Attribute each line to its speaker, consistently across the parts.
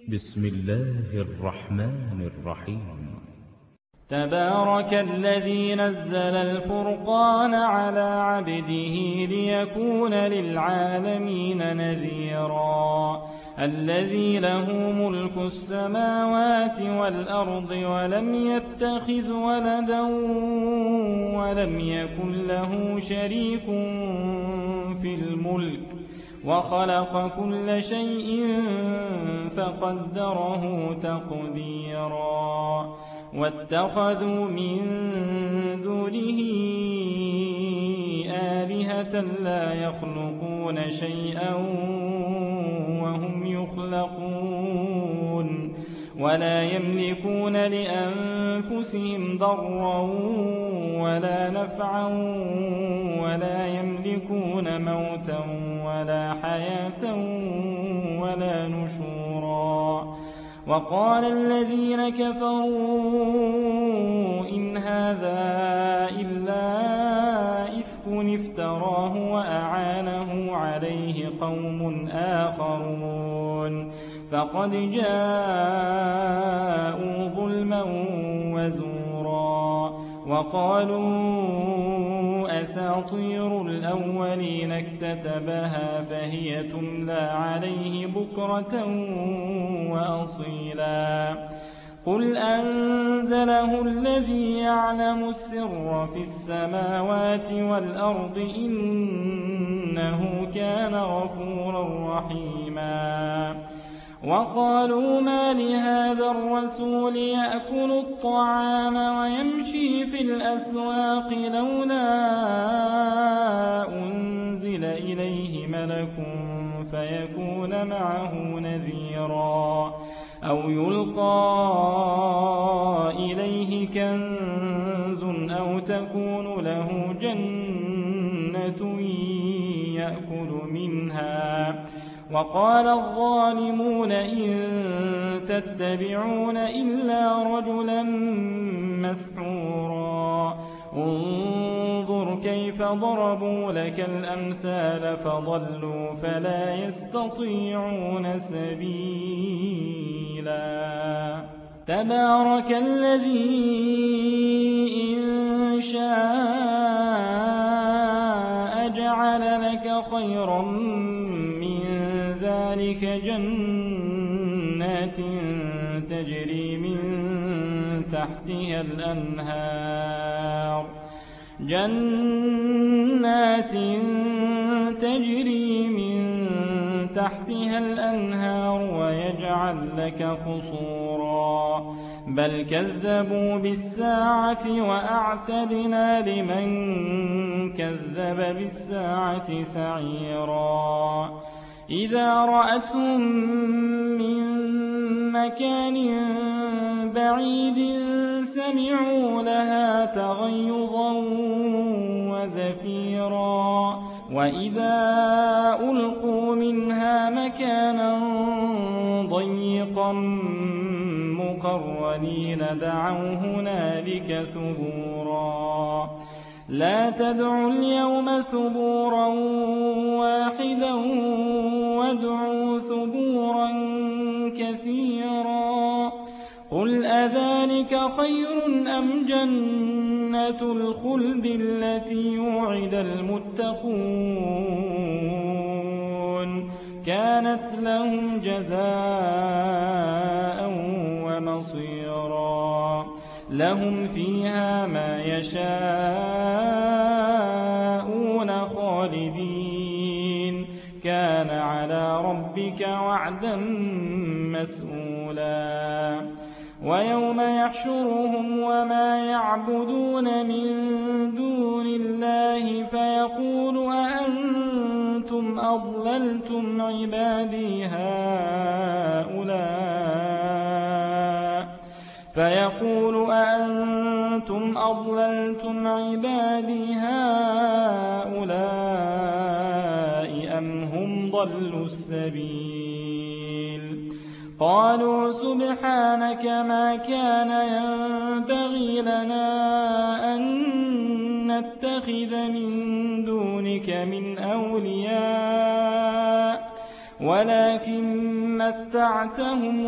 Speaker 1: بسم الله الرحمن الرحيم.
Speaker 2: تبارك الذي نزل الفرقان على عبده ليكون للعالمين نذيرا الذي له ملك السماوات والأرض ولم يتخذ ولدا ولم يكن له شريك في الملك وخلق كل شيء فقدره تقديرا واتخذوا من دونه آلهة لا يخلقون شيئا وهم يخلقون ولا يملكون لأنفسهم ضرا ولا نفعا ولا يملكون موتا ولا حياة ولا نشورا وقال الذين كفروا إن هذا إلا إفك افتراه وأعانه عليه قوم آخرون فقد جاءوا ظلما وزورا وقالوا أساطير الأولين اكتتبها فهي تملى عليه بكرة وأصيلا قل أنزله الذي يعلم السر في السماوات والأرض إنه كان غفورا رحيما وقالوا ما لهذا الرسول يأكل الطعام ويمشي في الأسواق لولا أنزل إليه ملك فيكون معه نذيرا أو يلقى إليه كنز أو تكون له جنة يأكل منها وقال الظالمون إن تتبعون إلا رجلا مسحورا انظر كيف ضربوا لك الأمثال فضلوا فلا يستطيعون سبيلا تبارك الذي إن شاء جعل لك خيرا ذلك جنات تجري من تحتها الأنهار ويجعل لك قصورا بل كذبوا بالساعة وأعتدنا لمن كذب بالساعة سعيرا إذا رأتهم من مكان بعيد سمعوا لها تغيظا وزفيرا وإذا ألقوا منها مكانا ضيقا مقرنين دعوا هنالك ثبورا لا تدعوا اليوم ثبورا واحدا وادعوا ثبورا كثيرا قل أذلك خير أم جنة الخلد التي يوعد المتقون كانت لهم جزاء ومصيرا لهم فيها ما يشاءون خالدين كان على ربك وعدا مسئولا ويوم يحشرهم وما يعبدون من دون الله فيقول أأنتم أضللتم عبادي هؤلاء أم هم ضلوا السبيل قالوا سبحانك ما كان ينبغي لنا أن نتخذ من دونك من أولياء ولكن متعتهم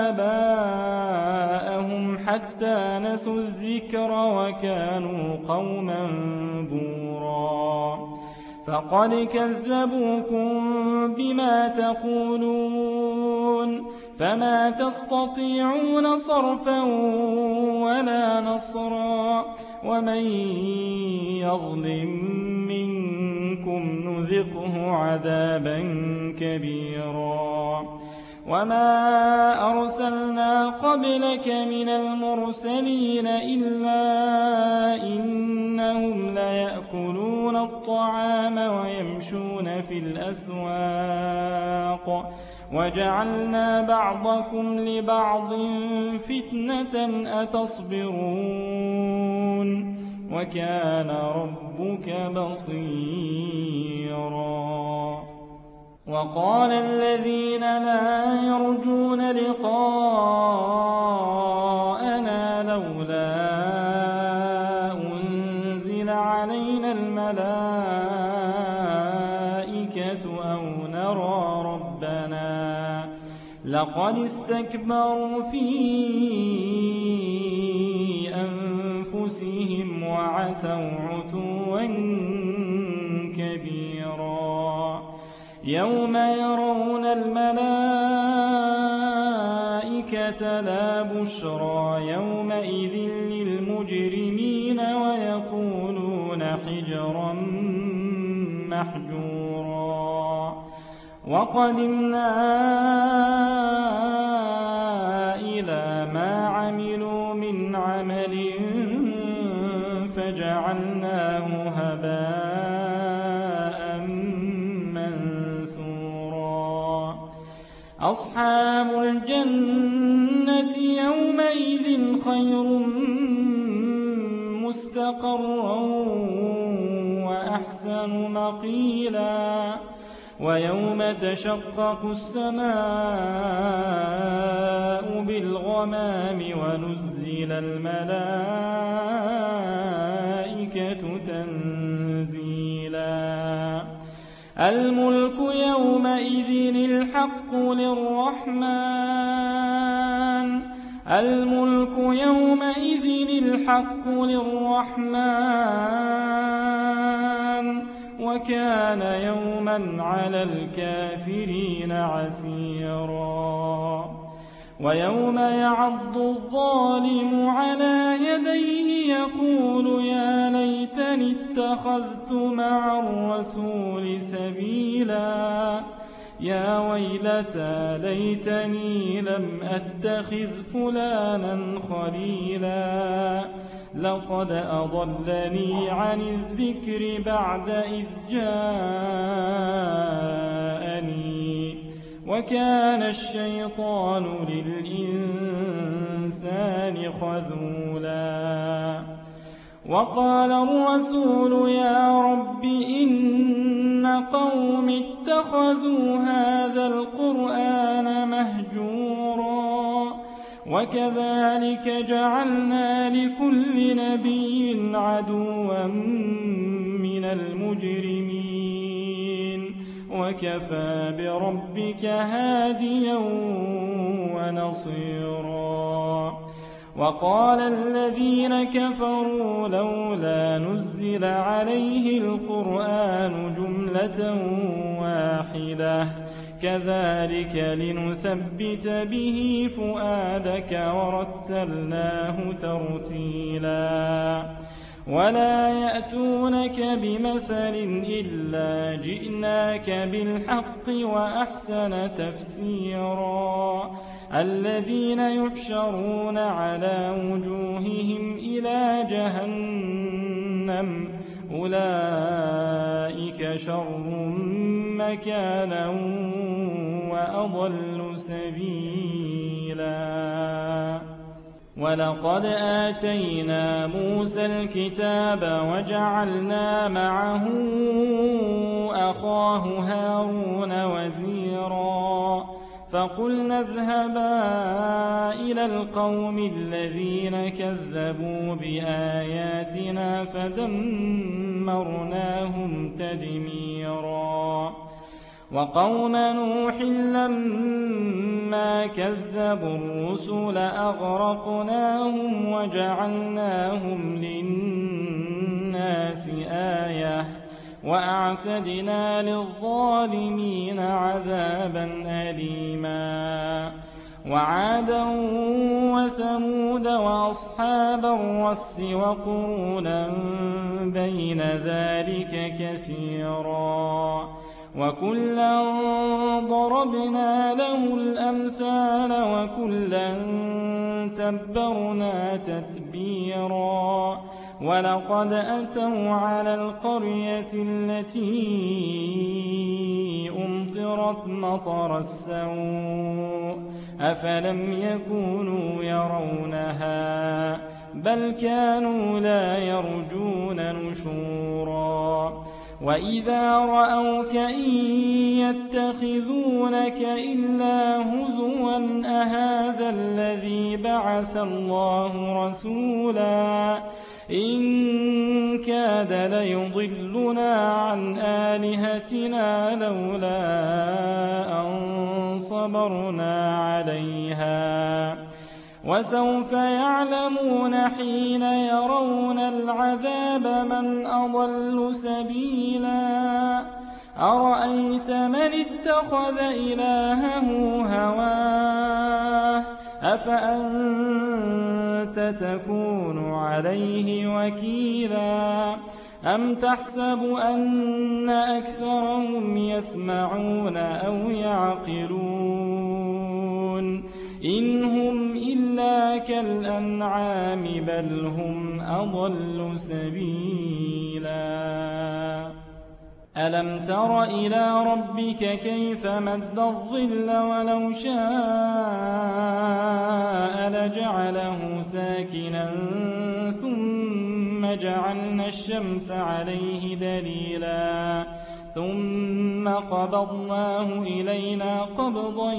Speaker 2: وآباءهم حتى نسوا الذكر وكانوا قوما بورا فقد كذبوكم بما تقولون فما تستطيعون صرفا ولا نصرا ومن يظلم منكم نذقه عذابا كبيرا وما أرسلنا قبلك من المرسلين إلا إنهم ليأكلون الطعام ويمشون في الأسواق وجعلنا بعضكم لبعض فتنة أتصبرون وكان ربك بصيرا وقال الذين لا يرجون لقاءنا لولا أنزل علينا الملائكة أو نرى ربنا لقد استكبروا في أنفسهم وعتوا عتوا كبيرا يوم يرون الملائكة لا بشرى يومئذ للمجرمين ويقولون حجرا محجورا وقدمنا إلى ما عملوا من عمل فجعلناه هباء منثورا أصحاب الجنة يومئذ خير مستقرا وأحسن مقيلا ويوم تشقق السماء بالغمام ونزل الملائكة تنزيلا الملك يومئذ الحق للرحمن وكان يوما على الكافرين عسيرا ويوم يعض الظالم على يديه يقول يا ليتني اتخذت مع الرسول سبيلا يا ويلتى ليتني لم أتخذ فلانا خليلا لقد أضلني عن الذكر بعد إذ جاءني وكان الشيطان للإنسان خذولا وقال الرسول يا رب إن قوم اتخذوا هذا القرآن مهجورا وكذلك جعلنا لكل نبي عدوا من المجرمين وكفى بربك هاديا ونصيرا وقال الذين كفروا لولا نزل عليه القرآن جملة واحدة كذلك لنثبت به فؤادك ورتلناه ترتيلا ولا يأتونك بمثل إلا جئناك بالحق وأحسن تفسيرا الذين يحشرون على وجوههم إلى جهنم أولئك شر مكانا وأضل سبيلا ولقد آتينا موسى الكتاب وجعلنا معه أخاه هارون وزيرا فقلنا اذهبا إلى القوم الذين كذبوا بآياتنا فدمرناهم تدميرا وقوم نوح لما كذبوا الرسل أغرقناهم وجعلناهم للناس آية وأعتدنا للظالمين عذابا أليما وعادا وثمود وأصحاب الرس وقرونا بين ذلك كثيرا وكلا ضربنا له الأمثال وكلا تبرنا تتبيرا ولقد أتوا على القرية التي أمطرت مطر السوء أفلم يكونوا يرونها بل كانوا لا يرجون نشورا وإذا رأوك إن يتخذونك إلا هزوا أهذا الذي بعث الله رسولا إن كاد ليضلنا عن آلهتنا لولا أن صبرنا عليها وسوف يعلمون حين يرون العذاب من أضل سبيلا أرأيت من اتخذ إلهه هواه أفأنت تكون عليه وكيلا أم تحسب أن أكثرهم يسمعون أو يعقلون إن هم إلا كالأنعام بل هم أضل سبيلا ألم تر إلى ربك كيف مد الظل ولو شاء لجعله ساكنا ثم جعلنا الشمس عليه دليلا ثم قبضناه إلينا قبضا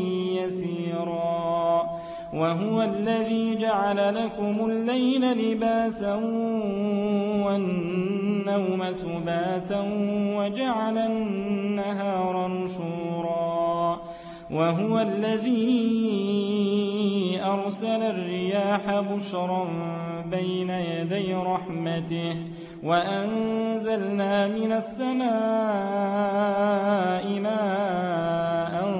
Speaker 2: يسيرا وهو الذي جعل لكم الليل لباسا والنوم سباتا وجعل النهار نشورا وهو الذي أرسل الرياح بشرا بين يدي رحمته وأنزلنا من السماء ماء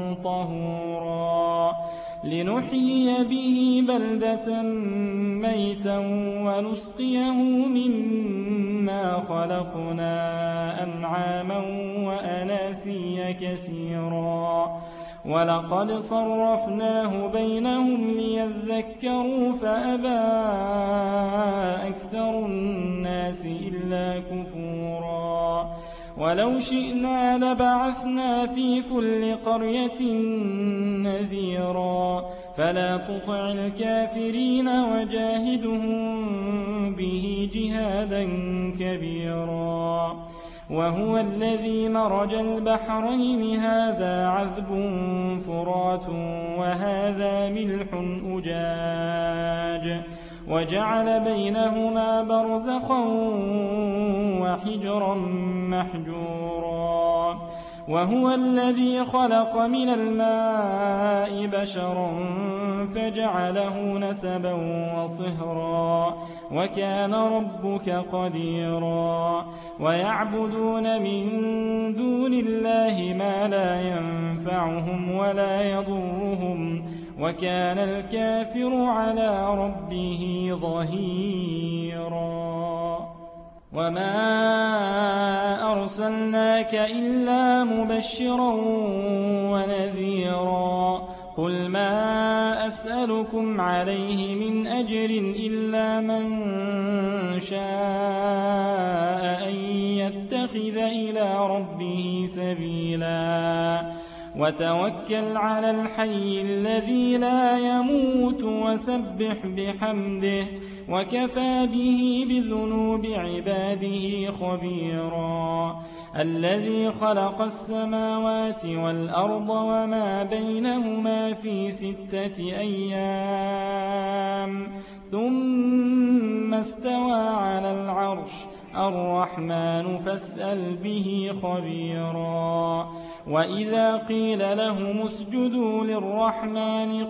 Speaker 2: طهورا لنحيي به بلدة ميتا ونسقيه مما خلقنا أنعاما وأناسيا كثيرا ولقد صرفناه بينهم ليذكروا فأبى أكثر الناس إلا كفورا ولو شئنا لبعثنا في كل قرية نذيرا فلا تطع الكافرين وجاهدهم به جهادا كبيرا وهو الذي مرج البحرين هذا عذب فرات وهذا ملح أجاج وجعل بينهما برزخا وحجرا محجورا وهو الذي خلق من الماء بشرا فجعله نسبا وصهرا وكان ربك قديرا ويعبدون من دون الله ما لا ينفعهم ولا يضرهم وكان الكافر على ربه ظهيرا وما أرسلناك إلا مبشرا ونذيرا قل ما أسألكم عليه من أجر إلا من شاء أن يتخذ إلى ربه سبيلا وتوكل على الحي الذي لا يموت وسبح بحمده وكفى به بذنوب عباده خبيرا الذي خلق السماوات والأرض وما بينهما في 6 أيام ثم استوى على العرش الرحمن فاسأل به خبيرا وإذا قيل لهم اسجدوا للرحمن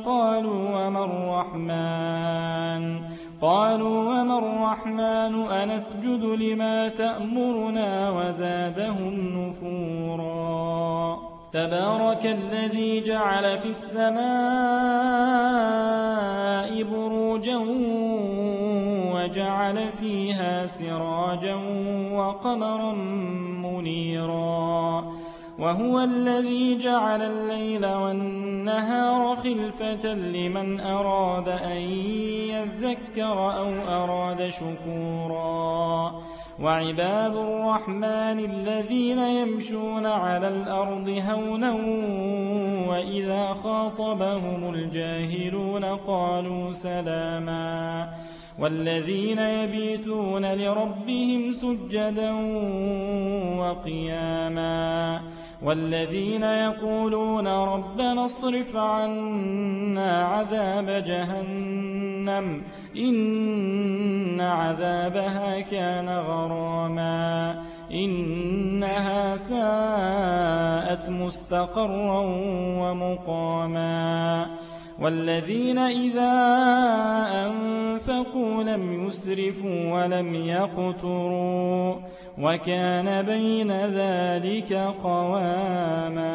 Speaker 2: قالوا وما الرحمن أنسجد لما تأمرنا وزادهم نفورا تبارك الذي جعل في السماء بروجا وجعل فيها سراجا وقمرا منيرا وهو الذي جعل الليل والنهار خلفة لمن أراد أن يذكر أو أراد شكورا وعباد الرحمن الذين يمشون على الأرض هونا وإذا خاطبهم الجاهلون قالوا سلاما والذين يبيتون لربهم سجدا وقياما والذين يقولون ربنا اصرف عنا عذاب جهنم إن عذابها كان غراما إنها ساءت مستقرا ومقاما والذين إذا أنفقوا لم يسرفوا ولم يقتروا وكان بين ذلك قواما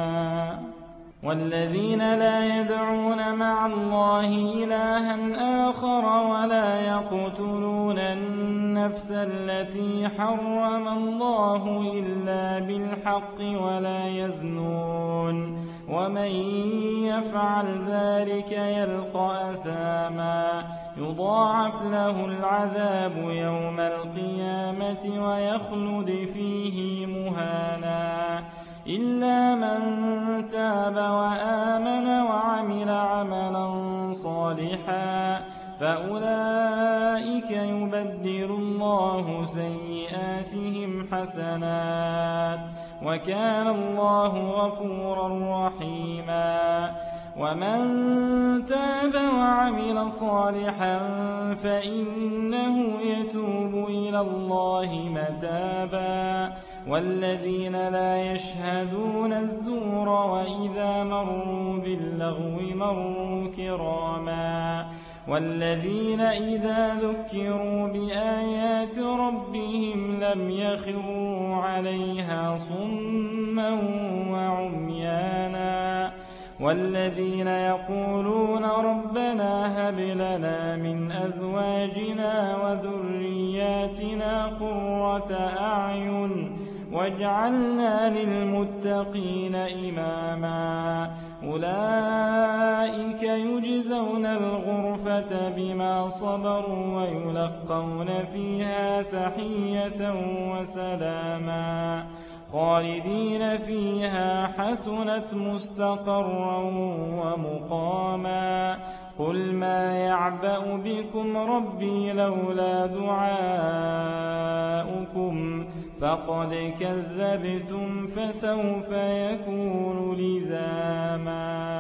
Speaker 2: والذين لا يدعون مع الله إلها آخر ولا يقتلون النفس التي حرم الله إلا بالحق ولا يزنون ومن يفعل ذلك يلقى أثاما يضاعف له العذاب يوم القيامة ويخلد فيه مهانا إلا من تاب وآمن وعمل عملا صالحا فأولئك يبدل الله سيئاتهم حسنات وكان الله غفورا رحيما ومن تاب وعمل صالحا فإنه يتوب إلى الله متابا والذين لا يشهدون الزور وإذا مروا باللغو مروا كراما والذين إذا ذكروا بآيات ربهم لم يخروا عليها صما وعميانا والذين يقولون ربنا هب لنا من أزواجنا وذرياتنا قرة أعين واجعلنا للمتقين إماما أولئك يجزون الغرفة بما صبروا ويلقون فيها تحية وسلاما خالدين فيها حسنت مستقرا ومقاما قل ما يعبأ بكم ربي لولا دعاؤكم فقد كذبتم فسوف يكون لزاما